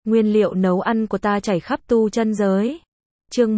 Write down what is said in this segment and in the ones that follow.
Nguyên liệu nấu ăn của ta chảy khắp tu chân giới. Chương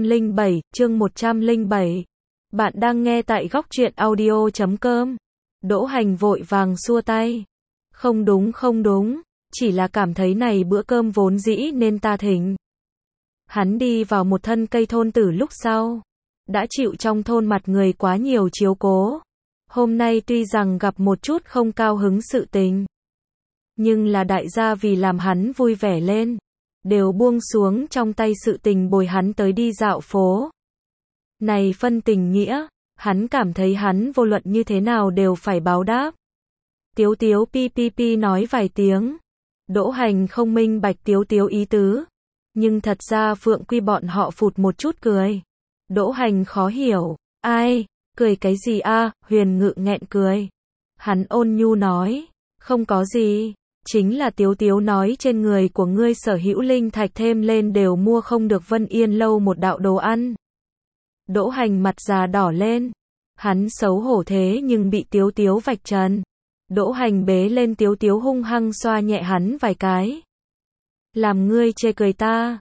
107. Bạn đang nghe tại góc truyện audio.com. Đỗ Hành vội vàng xua tay. Không đúng, chỉ là cảm thấy này bữa cơm vốn dĩ nên ta thỉnh. Hắn đi vào một thân cây thôn tử lúc sau. Đã chịu trong thôn mặt người quá nhiều chiếu cố. Hôm nay tuy rằng gặp một chút không cao hứng sự tình. Nhưng là đại gia vì làm hắn vui vẻ lên. Đều buông xuống trong tay sự tình bồi hắn tới đi dạo phố. Này phân tình nghĩa, hắn cảm thấy hắn vô luận như thế nào đều phải báo đáp. Tiếu tiếu ppp nói vài tiếng. Đỗ Hành không minh bạch tiếu tiếu ý tứ. Nhưng thật ra Phượng Quy bọn họ phụt một chút cười. Đỗ Hành khó hiểu. Ai, cười cái gì a? Huyền Ngự nghẹn cười. Hắn ôn nhu nói. Không có gì. Chính là tiếu tiếu nói trên người của ngươi sở hữu linh thạch thêm lên đều mua không được Vân Yên lâu một đạo đồ ăn. Đỗ Hành mặt già đỏ lên. Hắn xấu hổ thế nhưng bị tiếu tiếu vạch trần. Đỗ Hành bế lên tiếu tiếu hung hăng xoa nhẹ hắn vài cái. Làm ngươi chê cười ta.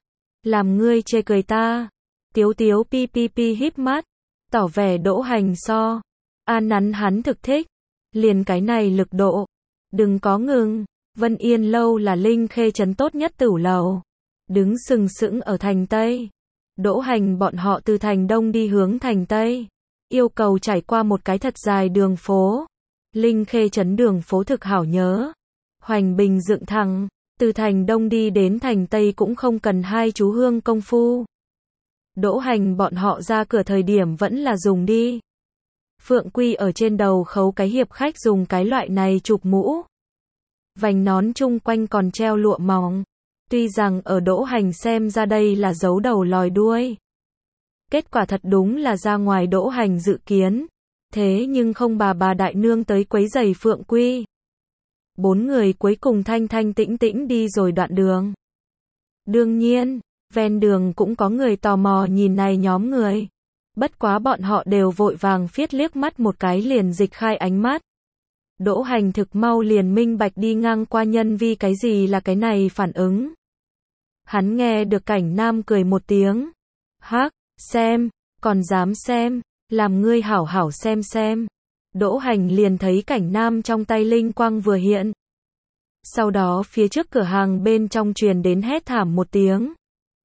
Tiếu tiếu ppp híp mắt. Tỏ vẻ Đỗ Hành so. Nắn hắn thực thích. Liền cái này lực độ. Đừng có ngừng. Vân Yên lâu là linh khê trấn tốt nhất tửu lầu. Đứng sừng sững ở thành Tây. Đỗ Hành bọn họ từ thành Đông đi hướng thành Tây. Yêu cầu trải qua một cái thật dài đường phố. Linh khê trấn đường phố thực hảo nhớ. Hoành Bình dựng thẳng. Từ thành Đông đi đến thành Tây cũng không cần hai chú hương công phu. Đỗ Hành bọn họ ra cửa thời điểm vẫn là dùng đi. Phượng Quy ở trên đầu khấu cái hiệp khách dùng cái loại này chụp mũ. Vành nón chung quanh còn treo lụa mỏng. Tuy rằng ở Đỗ Hành xem ra đây là giấu đầu lòi đuôi. Kết quả thật đúng là ra ngoài Đỗ Hành dự kiến. Thế nhưng không bà đại nương tới quấy rầy Phượng Quy. 4 người cuối cùng thanh thanh tĩnh tĩnh đi rồi đoạn đường. Đương nhiên, ven đường cũng có người tò mò nhìn này nhóm người. Bất quá bọn họ đều vội vàng phiết liếc mắt một cái liền dịch khai ánh mắt. Đỗ Hành thực mau liền minh bạch đi ngang qua nhân vi cái gì là cái này phản ứng. Hắn nghe được Cảnh Nam cười một tiếng. Hắc, xem, còn dám xem, làm ngươi hảo hảo xem. Đỗ Hành liền thấy Cảnh Nam trong tay linh quang vừa hiện. Sau đó phía trước cửa hàng bên trong truyền đến hét thảm một tiếng.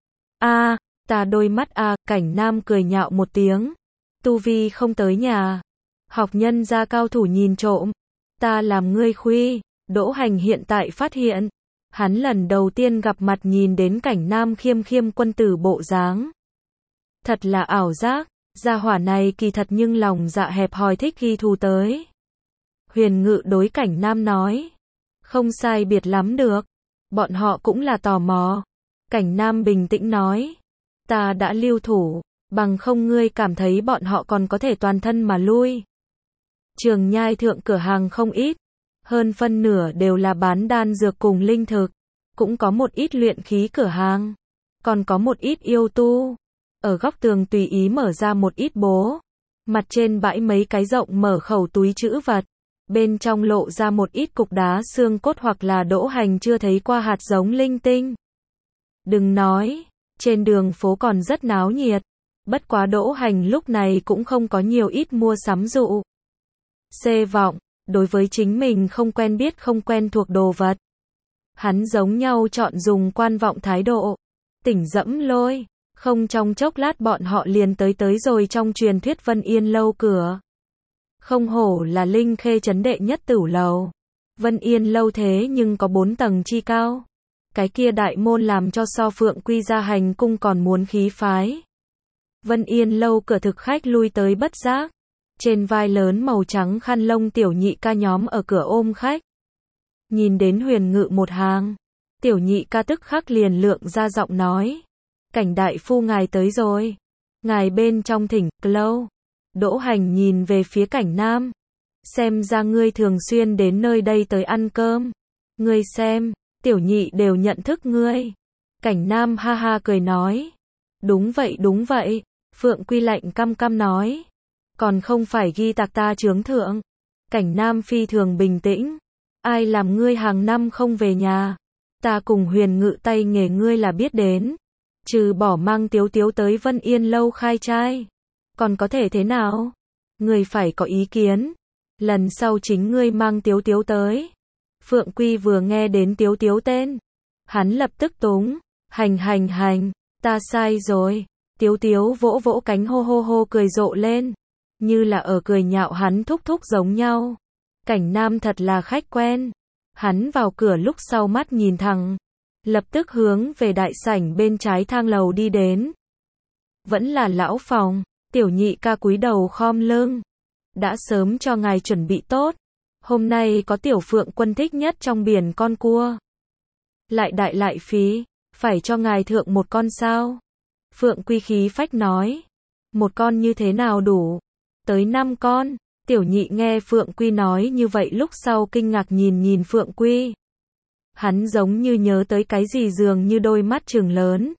Ta đôi mắt Cảnh Nam cười nhạo một tiếng. Tu vi không tới nhà. Học nhân gia cao thủ nhìn trộm. Ta làm ngươi khuy. Đỗ Hành hiện tại phát hiện. Hắn lần đầu tiên gặp mặt nhìn đến Cảnh Nam khiêm quân tử bộ dáng. Thật là ảo giác. Gia hỏa này kỳ thật nhưng lòng dạ hẹp hòi thích ghi thù tới. Huyền Ngự đối Cảnh Nam nói. Không sai biệt lắm được. Bọn họ cũng là tò mò. Cảnh Nam bình tĩnh nói. Ta đã lưu thủ. Bằng không ngươi cảm thấy bọn họ còn có thể toàn thân mà lui. Trường Nhai thượng cửa hàng không ít. Hơn phân nửa đều là bán đan dược cùng linh thực. Cũng có một ít luyện khí cửa hàng. Còn có một ít yêu tu. Ở góc tường tùy ý mở ra một ít bố. Mặt trên bãi mấy cái rộng mở khẩu túi trữ vật. Bên trong lộ ra một ít cục đá xương cốt hoặc là Đỗ Hành chưa thấy qua hạt giống linh tinh. Đừng nói, trên đường phố còn rất náo nhiệt. Bất quá Đỗ Hành lúc này cũng không có nhiều ít mua sắm dụ. Vọng, đối với chính mình không quen biết không quen thuộc đồ vật. Hắn giống nhau chọn dùng quan vọng thái độ. Tỉnh dẫm lôi. Không trong chốc lát bọn họ liền tới rồi trong truyền thuyết Vân Yên lâu cửa. Không hổ là linh khê trấn đệ nhất tửu lầu. Vân Yên lâu thế nhưng có 4 tầng chi cao. Cái kia đại môn làm cho so Phượng Quy ra hành cung còn muốn khí phái. Vân Yên lâu cửa thực khách lui tới bất giác. Trên vai lớn màu trắng khăn lông tiểu nhị ca nhóm ở cửa ôm khách. Nhìn đến Huyền Ngự một hàng. Tiểu nhị ca tức khắc liền lượng ra giọng nói. Cảnh đại phu ngài tới rồi. Ngài bên trong thỉnh, lâu. Đỗ Hành nhìn về phía Cảnh Nam. Xem ra ngươi thường xuyên đến nơi đây tới ăn cơm. Ngươi xem, tiểu nhị đều nhận thức ngươi. Cảnh Nam ha ha cười nói. Đúng vậy. Phượng Quy lạnh căm nói. Còn không phải ghi tạc ta chướng thượng. Cảnh Nam phi thường bình tĩnh. Ai làm ngươi hàng năm không về nhà? ta cùng Huyền Ngự tay nghề ngươi là biết đến. Trừ bỏ mang Tiếu Tiếu tới Vân Yên lâu khai trai. Còn có thể thế nào? Ngươi phải có ý kiến. Lần sau chính ngươi mang Tiếu Tiếu tới. Phượng Quy vừa nghe đến Tiếu Tiếu tên. Hắn lập tức túng. Hành, ta sai rồi. Tiếu Tiếu vỗ vỗ cánh hô hô hô cười rộ lên. Như là ở cười nhạo hắn thúc thúc giống nhau. Cảnh Nam thật là khách quen. Hắn vào cửa lúc sau mắt nhìn thẳng. Lập tức hướng về đại sảnh bên trái thang lầu đi đến. Vẫn là lão phòng. Tiểu nhị ca cúi đầu khom lưng. Đã sớm cho ngài chuẩn bị tốt. Hôm nay có tiểu Phượng Quân thích nhất trong biển con cua. Lại đại lại phí. Phải cho ngài thượng một con sao? Phượng Quy khí phách nói. Một con như thế nào đủ? Tới 5 con. Tiểu nhị nghe Phượng Quy nói như vậy lúc sau kinh ngạc nhìn Phượng Quy. Hắn giống như nhớ tới cái gì dường như đôi mắt trừng lớn.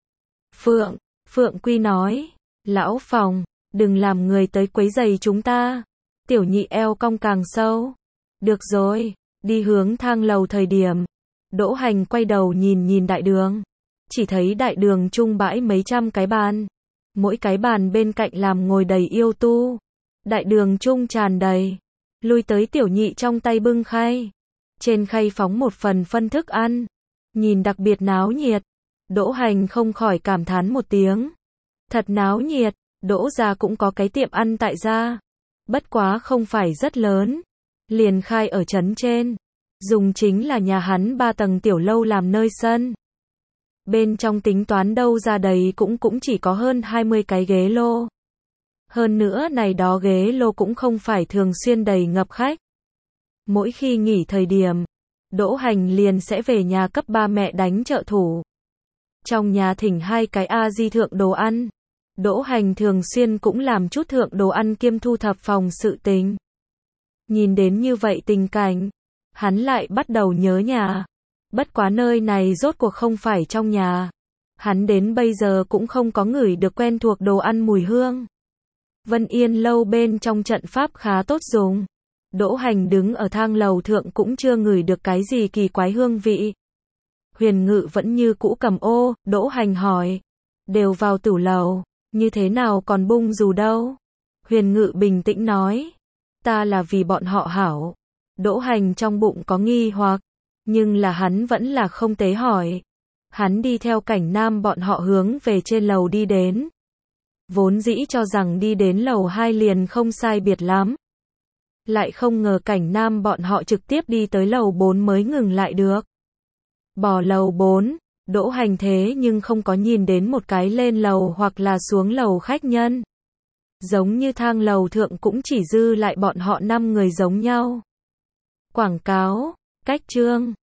Phượng Quy nói. Lão phòng, đừng làm người tới quấy rầy chúng ta. Tiểu nhị eo cong càng sâu. Được rồi, đi hướng thang lầu thời điểm. Đỗ Hành quay đầu nhìn đại đường. Chỉ thấy đại đường trung bãi mấy trăm cái bàn. Mỗi cái bàn bên cạnh làm ngồi đầy yêu tu. Đại đường trung tràn đầy. Lui tới tiểu nhị trong tay bưng khay. Trên khay phóng một phần phân thức ăn. Nhìn đặc biệt náo nhiệt. Đỗ Hành không khỏi cảm thán một tiếng. Thật náo nhiệt. Đỗ gia cũng có cái tiệm ăn tại gia. Bất quá không phải rất lớn. Liền khai ở trấn trên. Dùng chính là nhà hắn 3 tầng tiểu lâu làm nơi sân. Bên trong tính toán đâu ra đấy cũng chỉ có hơn 20 cái ghế lô. Hơn nữa này đó ghế lô cũng không phải thường xuyên đầy ngập khách. Mỗi khi nghỉ thời điểm, Đỗ Hành liền sẽ về nhà cấp ba mẹ đánh trợ thủ. Trong nhà thỉnh 2 cái A-di thượng đồ ăn. Đỗ Hành thường xuyên cũng làm chút thượng đồ ăn kiêm thu thập phòng sự tình. Nhìn đến như vậy tình cảnh, hắn lại bắt đầu nhớ nhà. Bất quá nơi này rốt cuộc không phải trong nhà. Hắn đến bây giờ cũng không có ngửi được quen thuộc đồ ăn mùi hương. Vân Yên lâu bên trong trận pháp khá tốt dùng. Đỗ Hành đứng ở thang lầu thượng cũng chưa ngửi được cái gì kỳ quái hương vị. Huyền Ngự vẫn như cũ cầm ô. Đỗ Hành hỏi. Đều vào tửu lầu, như thế nào còn bung dù đâu? Huyền Ngự bình tĩnh nói. Ta là vì bọn họ hảo. Đỗ Hành trong bụng có nghi hoặc. Nhưng là hắn vẫn là không tế hỏi. Hắn đi theo Cảnh Nam bọn họ hướng về trên lầu đi đến. Vốn dĩ cho rằng đi đến lầu 2 liền không sai biệt lắm. Lại không ngờ Cảnh Nam bọn họ trực tiếp đi tới lầu 4 mới ngừng lại được. Bỏ lầu 4, Đỗ Hành thế nhưng không có nhìn đến một cái lên lầu hoặc là xuống lầu khách nhân. Giống như thang lầu thượng cũng chỉ dư lại bọn họ 5 người giống nhau. Quảng cáo, cách chương